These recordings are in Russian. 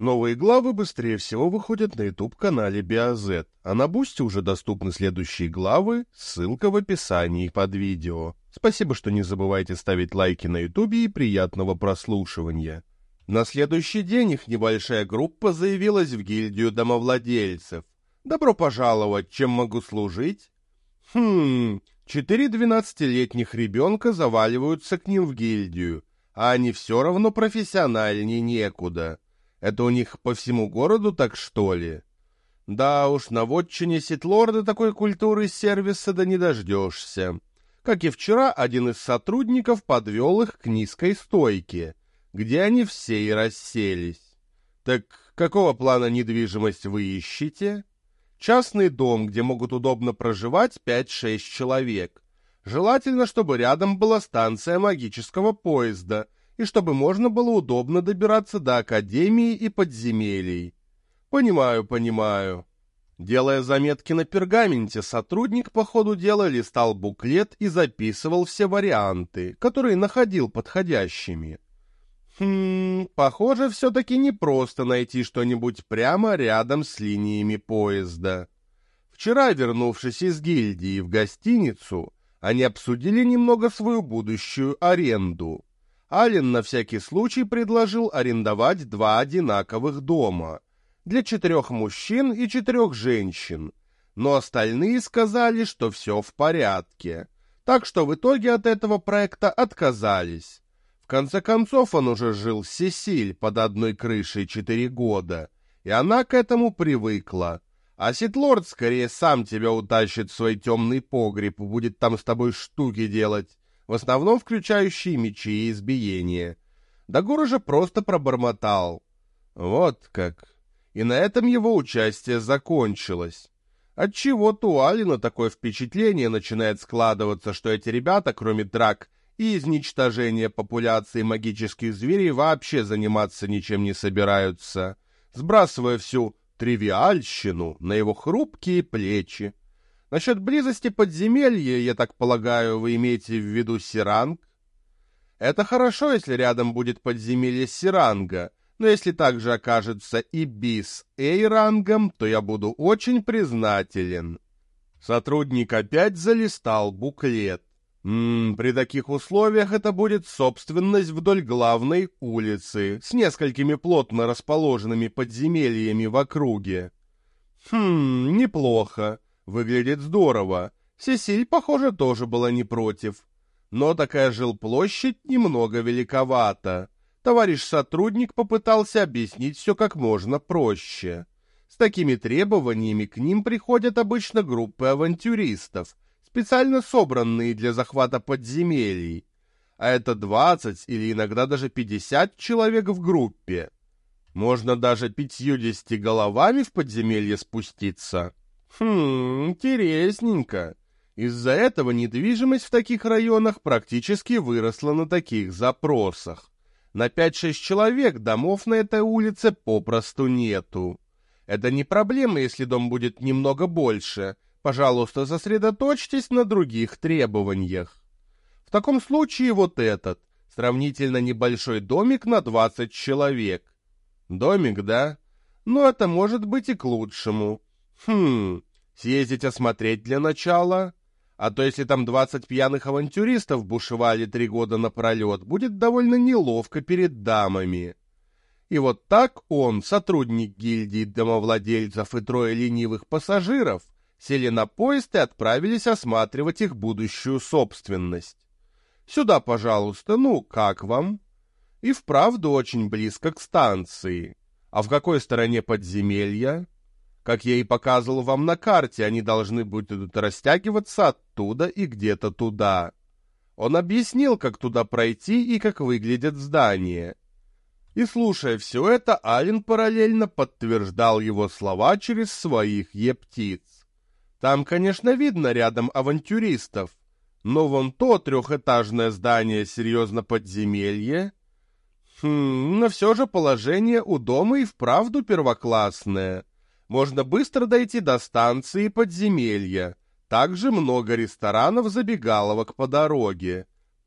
Новые главы быстрее всего выходят на YouTube-канале BioZ, а на Бусти уже доступны следующие главы, ссылка в описании под видео. Спасибо, что не забывайте ставить лайки на YouTube и приятного прослушивания. На следующий день их небольшая группа заявилась в гильдию домовладельцев. «Добро пожаловать, чем могу служить?» 4 12-летних ребенка заваливаются к ним в гильдию, а они все равно профессиональнее некуда. Это у них по всему городу так, что ли? Да уж, на вотчине Ситлорда такой культуры сервиса да не дождешься. Как и вчера, один из сотрудников подвел их к низкой стойке, где они все и расселись. Так какого плана недвижимость вы ищете? Частный дом, где могут удобно проживать 5-6 человек. Желательно, чтобы рядом была станция магического поезда, и чтобы можно было удобно добираться до академии и подземелий. Понимаю. Делая заметки на пергаменте, сотрудник по ходу дела листал буклет и записывал все варианты, которые находил подходящими. Похоже, все-таки непросто найти что-нибудь прямо рядом с линиями поезда. Вчера, вернувшись из гильдии в гостиницу, они обсудили немного свою будущую аренду. Ален на всякий случай предложил арендовать 2 одинаковых дома для 4 мужчин и 4 женщин, но остальные сказали, что все в порядке, так что в итоге от этого проекта отказались. В конце концов, он уже жил с Сесиль под одной крышей 4 года, и она к этому привыкла. А Ситлорд скорее сам тебя утащит в свой темный погреб и будет там с тобой штуки делать, в основном включающие мечи и избиения. Дагур же просто пробормотал. Вот как. И на этом его участие закончилось. Отчего-то у Алина такое впечатление начинает складываться, что эти ребята, кроме драк и изничтожения популяции магических зверей, вообще заниматься ничем не собираются, сбрасывая всю тривиальщину на его хрупкие плечи. Насчет близости подземелья, я так полагаю, вы имеете в виду Сиранг? Это хорошо, если рядом будет подземелье Сиранга, но если также окажется и Бис Эйрангом, то я буду очень признателен. Сотрудник опять залистал буклет. При таких условиях это будет собственность вдоль главной улицы, с несколькими плотно расположенными подземельями в округе. Неплохо. Выглядит здорово. Сесиль, похоже, тоже была не против. Но такая жилплощадь немного великовата. Товарищ сотрудник попытался объяснить все как можно проще. С такими требованиями к ним приходят обычно группы авантюристов, специально собранные для захвата подземелий. А это 20 или иногда даже 50 человек в группе. Можно даже 50 головами в подземелье спуститься. Интересненько. Из-за этого недвижимость в таких районах практически выросла на таких запросах. На 5-6 человек домов на этой улице попросту нету. Это не проблема, если дом будет немного больше. Пожалуйста, сосредоточьтесь на других требованиях. В таком случае вот этот, сравнительно небольшой домик на 20 человек. Домик, да? Но это может быть и к лучшему. Съездить осмотреть для начала? А то если там 20 пьяных авантюристов бушевали 3 года напролет, будет довольно неловко перед дамами. И вот так он, сотрудник гильдии домовладельцев и 3 ленивых пассажиров, сели на поезд и отправились осматривать их будущую собственность. Сюда, пожалуйста, как вам? И вправду очень близко к станции. А в какой стороне подземелья? Как я и показывал вам на карте, они должны будут растягиваться оттуда и где-то туда. Он объяснил, как туда пройти и как выглядят здания. И, слушая все это, Ален параллельно подтверждал его слова через своих ептиц. Там, конечно, видно рядом авантюристов, но вон то 3-этажное здание серьезно подземелье. Но все же положение у дома и вправду первоклассное. Можно быстро дойти до станции подземелья. Также много ресторанов, забегаловок по дороге.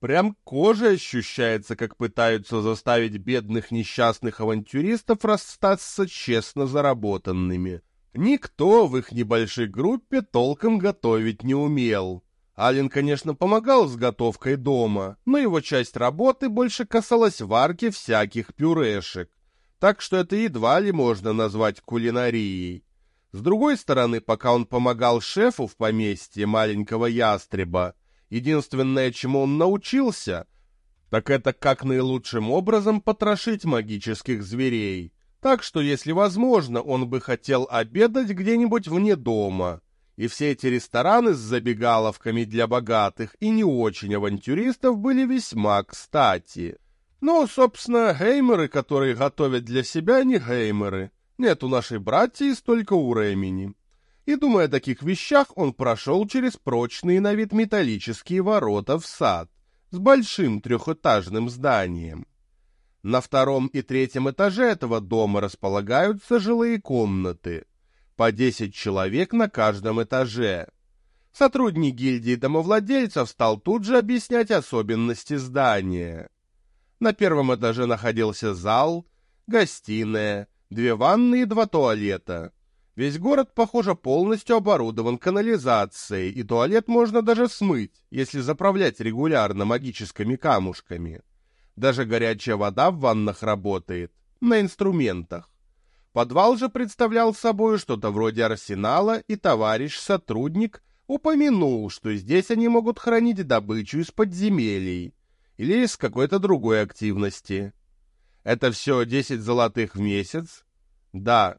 Прям кожей ощущается, как пытаются заставить бедных несчастных авантюристов расстаться честно заработанными. Никто в их небольшой группе толком готовить не умел. Ален, конечно, помогал с готовкой дома, но его часть работы больше касалась варки всяких пюрешек. Так что это едва ли можно назвать кулинарией. С другой стороны, пока он помогал шефу в поместье маленького ястреба, единственное, чему он научился, так это как наилучшим образом потрошить магических зверей. Так что, если возможно, он бы хотел обедать где-нибудь вне дома. И все эти рестораны с забегаловками для богатых и не очень авантюристов были весьма кстати. Ну, собственно, геймеры, которые готовят для себя, не геймеры. Нет у нашей братьи столько времени. И, думая о таких вещах, он прошел через прочные на вид металлические ворота в сад с большим трехэтажным зданием. На втором и третьем этаже этого дома располагаются жилые комнаты, по 10 человек на каждом этаже. Сотрудник гильдии домовладельцев стал тут же объяснять особенности здания. На первом этаже находился зал, гостиная, 2 ванны и 2 туалета. Весь город, похоже, полностью оборудован канализацией, и туалет можно даже смыть, если заправлять регулярно магическими камушками. Даже горячая вода в ваннах работает, на инструментах. Подвал же представлял собой что-то вроде арсенала, и товарищ-сотрудник упомянул, что здесь они могут хранить добычу из подземелий или из какой-то другой активности. Это все 10 золотых в месяц? Да.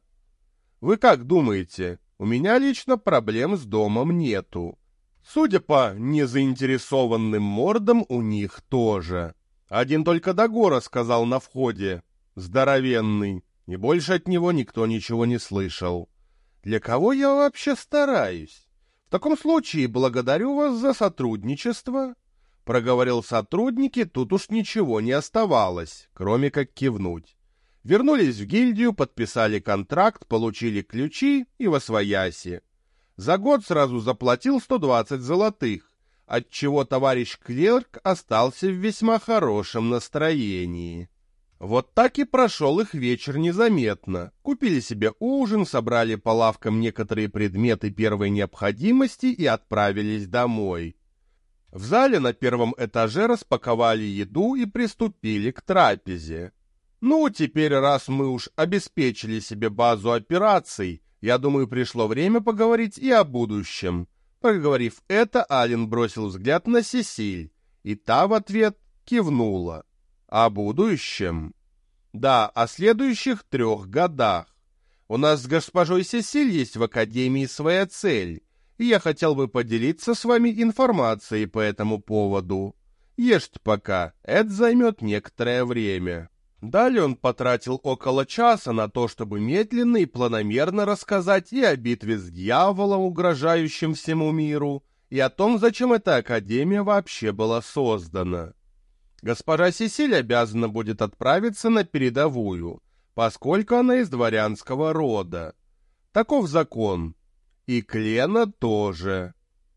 Вы как думаете? У меня лично проблем с домом нету. Судя по незаинтересованным мордам, у них тоже. Один только Дагора сказал на входе. Здоровенный. И больше от него никто ничего не слышал. Для кого я вообще стараюсь? В таком случае благодарю вас за сотрудничество. Проговорил сотрудник, и тут уж ничего не оставалось, кроме как кивнуть. Вернулись в гильдию, подписали контракт, получили ключи и восвояси. За год сразу заплатил 120 золотых, отчего товарищ клерк остался в весьма хорошем настроении. Вот так и прошел их вечер незаметно. Купили себе ужин, собрали по лавкам некоторые предметы первой необходимости и отправились домой. В зале на первом этаже распаковали еду и приступили к трапезе. Ну, теперь, раз мы уж обеспечили себе базу операций, я думаю, пришло время поговорить и о будущем. Проговорив это, Ален бросил взгляд на Сесиль, и та в ответ кивнула. О будущем? Да, о следующих 3 годах. У нас с госпожой Сесиль есть в Академии своя цель, и я хотел бы поделиться с вами информацией по этому поводу. Ешьте пока, это займет некоторое время. Далее он потратил около часа на то, чтобы медленно и планомерно рассказать и о битве с дьяволом, угрожающим всему миру, и о том, зачем эта Академия вообще была создана. Госпожа Сесиль обязана будет отправиться на передовую, поскольку она из дворянского рода. Таков закон. И Клена тоже.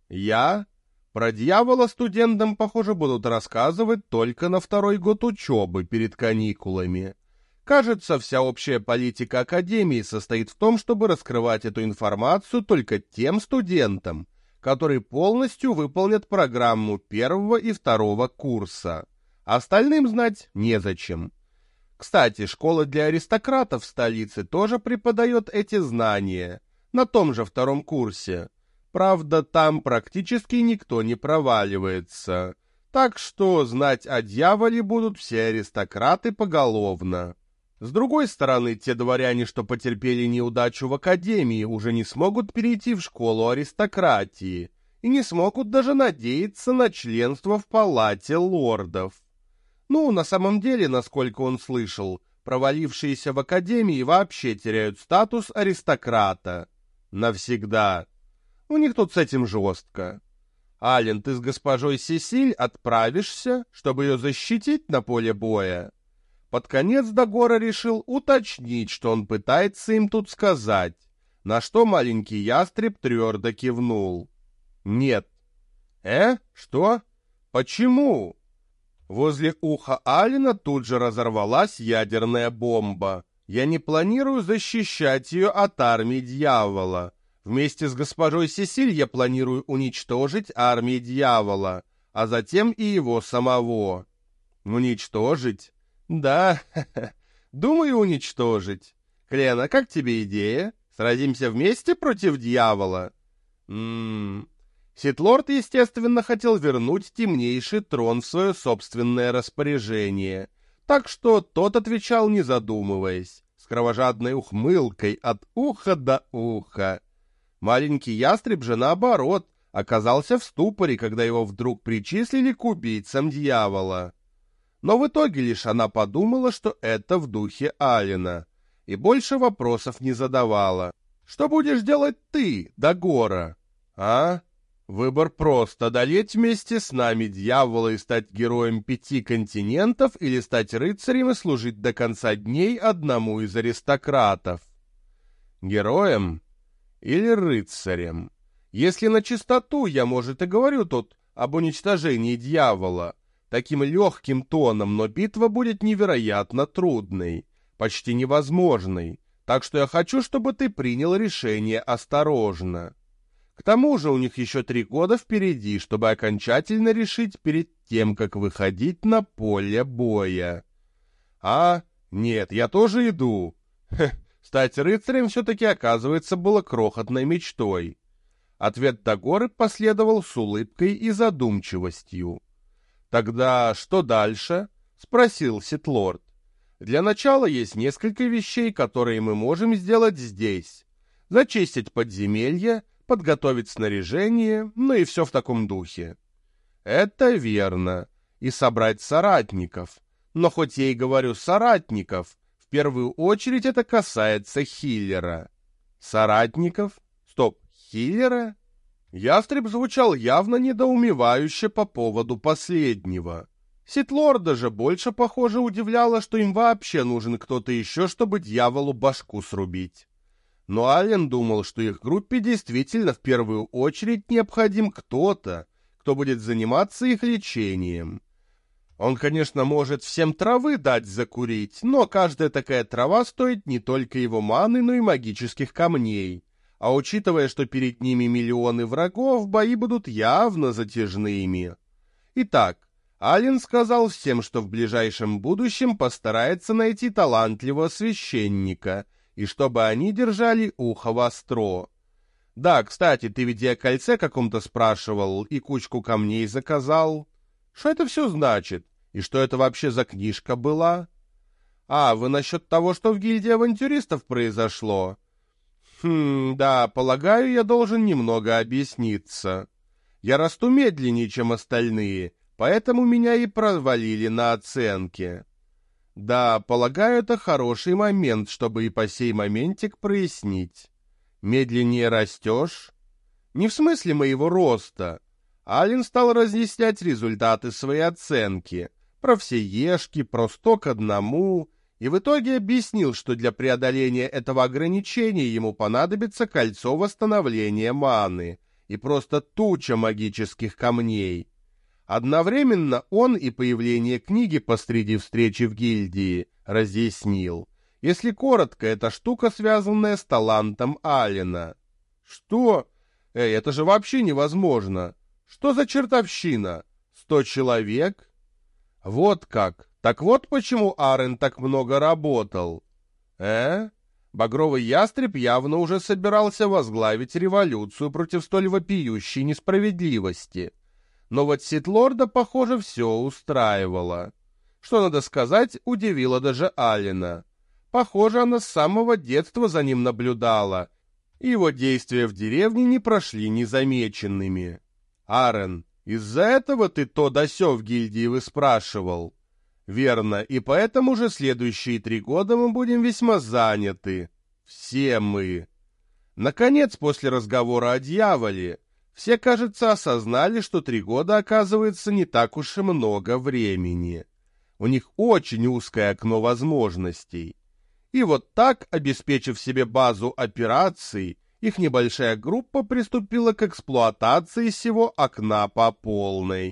Про дьявола студентам, похоже, будут рассказывать только на 2-й год учебы перед каникулами. Кажется, вся общая политика Академии состоит в том, чтобы раскрывать эту информацию только тем студентам, которые полностью выполнят программу 1-го и 2-го курса. Остальным знать незачем. Кстати, школа для аристократов в столице тоже преподает эти знания, на том же 2-м курсе. Правда, там практически никто не проваливается, так что знать о дьяволе будут все аристократы поголовно. С другой стороны, те дворяне, что потерпели неудачу в Академии, уже не смогут перейти в школу аристократии и не смогут даже надеяться на членство в палате лордов. Ну, на самом деле, насколько он слышал, провалившиеся в Академии вообще теряют статус аристократа. Навсегда. У них тут с этим жестко. Ален, ты с госпожой Сесиль отправишься, чтобы ее защитить на поле боя? Под конец Дагора решил уточнить, что он пытается им тут сказать, на что маленький ястреб твердо кивнул. Нет. Что? Почему? Возле уха Алина тут же разорвалась ядерная бомба. Я не планирую защищать ее от армии дьявола. Вместе с госпожой Сесиль я планирую уничтожить армию дьявола, а затем и его самого. Уничтожить? Да, думаю, уничтожить. Клена, как тебе идея? Сразимся вместе против дьявола? Ситлорд, естественно, хотел вернуть темнейший трон в свое собственное распоряжение, так что тот отвечал, не задумываясь, с кровожадной ухмылкой от уха до уха. Маленький ястреб же, наоборот, оказался в ступоре, когда его вдруг причислили к убийцам дьявола. Но в итоге лишь она подумала, что это в духе Алина, и больше вопросов не задавала. «Что будешь делать ты, Дагора? А? Выбор прост: одолеть вместе с нами дьявола и стать героем 5 континентов, или стать рыцарем и служить до конца дней одному из аристократов. Героем или рыцарем? Если на чистоту, я, может, и говорю тут об уничтожении дьявола таким легким тоном, но битва будет невероятно трудной, почти невозможной, так что я хочу, чтобы ты принял решение осторожно. К тому же у них еще 3 года впереди, чтобы окончательно решить перед тем, как выходить на поле боя. А, нет, я тоже иду. Стать рыцарем все-таки, оказывается, было крохотной мечтой. Ответ Дагоры последовал с улыбкой и задумчивостью. «Тогда что дальше?» — спросил Ситлорд. «Для начала есть несколько вещей, которые мы можем сделать здесь. Зачистить подземелье, подготовить снаряжение, ну и все в таком духе». «Это верно. И собрать соратников. Но хоть я и говорю соратников, в первую очередь это касается Хиллера». «Соратников? Стоп, Хиллера?» Ястреб звучал явно недоумевающе по поводу последнего. Ситлорда же больше, похоже, удивляло, что им вообще нужен кто-то еще, чтобы дьяволу башку срубить. Но Ален думал, что их группе действительно в первую очередь необходим кто-то, кто будет заниматься их лечением. Он, конечно, может всем травы дать закурить, но каждая такая трава стоит не только его маны, но и магических камней. А учитывая, что перед ними миллионы врагов, бои будут явно затяжными. Итак, Ален сказал всем, что в ближайшем будущем постарается найти талантливого священника, и чтобы они держали ухо востро. Да, кстати, ты ведь и о кольце каком-то спрашивал, и кучку камней заказал. Что это все значит? И что это вообще за книжка была? А, вы насчет того, что в гильдии авантюристов произошло? Да, полагаю, я должен немного объясниться. Я расту медленнее, чем остальные, поэтому меня и провалили на оценке. Да, полагаю, это хороший момент, чтобы и по сей моментик прояснить. Медленнее растешь? Не в смысле моего роста. Ален стал разъяснять результаты своей оценки, про все ешки, про 100 к 1, и в итоге объяснил, что для преодоления этого ограничения ему понадобится кольцо восстановления маны и просто туча магических камней. Одновременно он и появление книги посреди встречи в гильдии разъяснил. Если коротко, эта штука, связанная с талантом Алена. Что? Это же вообще невозможно. Что за чертовщина? 100 человек? Вот как. Так вот почему Арен так много работал. Багровый ястреб явно уже собирался возглавить революцию против столь вопиющей несправедливости. Но вот Ситлорда, похоже, все устраивало. Что, надо сказать, удивило даже Алена. Похоже, она с самого детства за ним наблюдала, и его действия в деревне не прошли незамеченными. «Арен, из-за этого ты то да сё в гильдии выспрашивал?» «Верно, и поэтому же следующие 3 года мы будем весьма заняты. Все мы». Наконец, после разговора о дьяволе, все, кажется, осознали, что 3 года, оказывается, не так уж и много времени. У них очень узкое окно возможностей. И вот так, обеспечив себе базу операций, их небольшая группа приступила к эксплуатации сего окна по полной.